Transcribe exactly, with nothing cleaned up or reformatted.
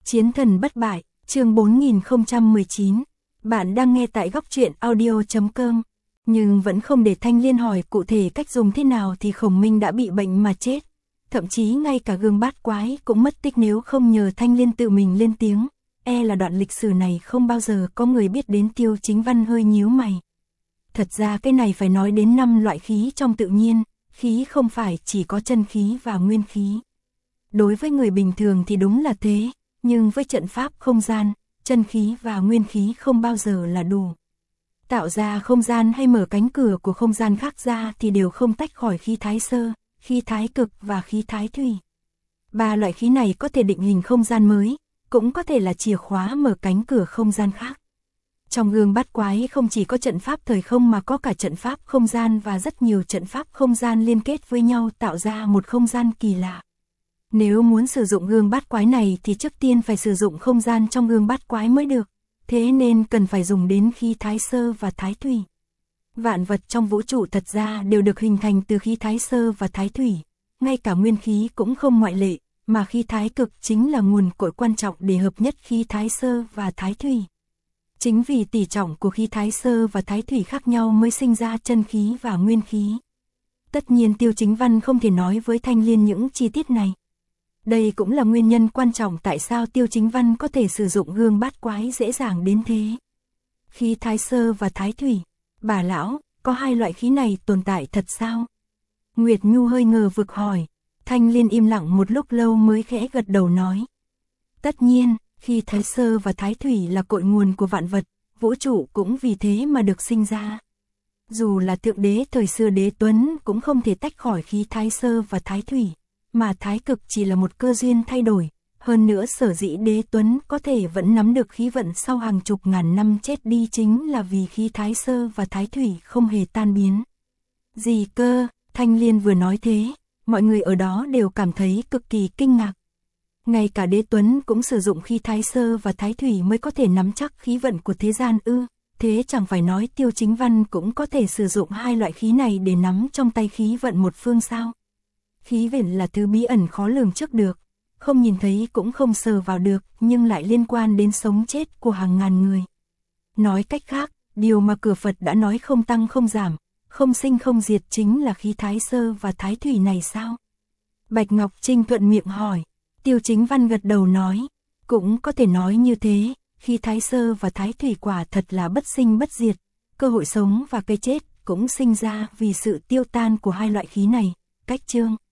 Chiến thần bất bại, chương bốn nghìn không trăm mười chín. Bạn đang nghe tại góc truyện audio chấm com. Nhưng vẫn không để Thanh Liên hỏi cụ thể cách dùng thế nào thì Khổng Minh đã bị bệnh mà chết. Thậm chí ngay cả gương bát quái cũng mất tích nếu không nhờ Thanh Liên tự mình lên tiếng. E là đoạn lịch sử này không bao giờ có người biết đến. Tiêu Chính Văn hơi nhíu mày. Thật ra cái này phải nói đến năm loại khí trong tự nhiên, khí không phải chỉ có chân khí và nguyên khí. Đối với người bình thường thì đúng là thế, nhưng với trận pháp không gian, chân khí và nguyên khí không bao giờ là đủ. Tạo ra không gian hay mở cánh cửa của không gian khác ra thì đều không tách khỏi khí thái sơ, khí thái cực và khí thái thủy. Ba loại khí này có thể định hình không gian mới, cũng có thể là chìa khóa mở cánh cửa không gian khác. Trong gương bát quái không chỉ có trận pháp thời không mà có cả trận pháp không gian và rất nhiều trận pháp không gian liên kết với nhau tạo ra một không gian kỳ lạ. Nếu muốn sử dụng gương bát quái này thì trước tiên phải sử dụng không gian trong gương bát quái mới được, thế nên cần phải dùng đến khí thái sơ và thái thủy. Vạn vật trong vũ trụ thật ra đều được hình thành từ khí thái sơ và thái thủy, ngay cả nguyên khí cũng không ngoại lệ, mà khí thái cực chính là nguồn cội quan trọng để hợp nhất khí thái sơ và thái thủy. Chính vì tỷ trọng của khí thái sơ và thái thủy khác nhau mới sinh ra chân khí và nguyên khí. Tất nhiên Tiêu Chính Văn không thể nói với Thanh Liên những chi tiết này. Đây cũng là nguyên nhân quan trọng tại sao Tiêu Chính Văn có thể sử dụng gương bát quái dễ dàng đến thế. Khí thái sơ và thái thủy. Bà lão, có hai loại khí này tồn tại thật sao? Nguyệt Nhu hơi ngờ vực hỏi. Thanh Liên im lặng một lúc lâu mới khẽ gật đầu nói. Tất nhiên, khí thái sơ và thái thủy là cội nguồn của vạn vật, vũ trụ cũng vì thế mà được sinh ra. Dù là thượng đế thời xưa Đế Tuấn cũng không thể tách khỏi khí thái sơ và thái thủy, mà thái cực chỉ là một cơ duyên thay đổi. Hơn nữa sở dĩ Đế Tuấn có thể vẫn nắm được khí vận sau hàng chục ngàn năm chết đi chính là vì khí thái sơ và thái thủy không hề tan biến. Gì cơ? Thanh Liên vừa nói thế, mọi người ở đó đều cảm thấy cực kỳ kinh ngạc. Ngay cả Đế Tuấn cũng sử dụng khí thái sơ và thái thủy mới có thể nắm chắc khí vận của thế gian ư? Thế chẳng phải nói Tiêu Chính Văn cũng có thể sử dụng hai loại khí này để nắm trong tay khí vận một phương sao? Khí vận là thứ bí ẩn khó lường trước được, không nhìn thấy cũng không sờ vào được, nhưng lại liên quan đến sống chết của hàng ngàn người. Nói cách khác, điều mà cửa Phật đã nói không tăng không giảm, không sinh không diệt chính là khí thái sơ và thái thủy này sao? Bạch Ngọc Trinh thuận miệng hỏi. Tiêu Chính Văn gật đầu nói, cũng có thể nói như thế, khí thái sơ và thái thủy quả thật là bất sinh bất diệt, cơ hội sống và cái chết cũng sinh ra vì sự tiêu tan của hai loại khí này. Cách chương